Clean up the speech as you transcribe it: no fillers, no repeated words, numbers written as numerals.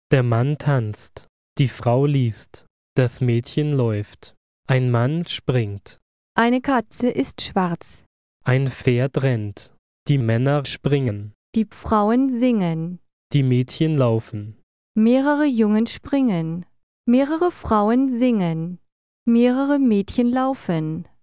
Der Mann tanzt, die Frau liest, das Mädchen läuft, ein Mann springt, Eine Katze ist schwarz. ein Pferd rennt, die Männer springen, Die Frauen singen. die Mädchen laufen, Mehrere Jungen springen. Mehrere Frauen singen. Mehrere Mädchen laufen.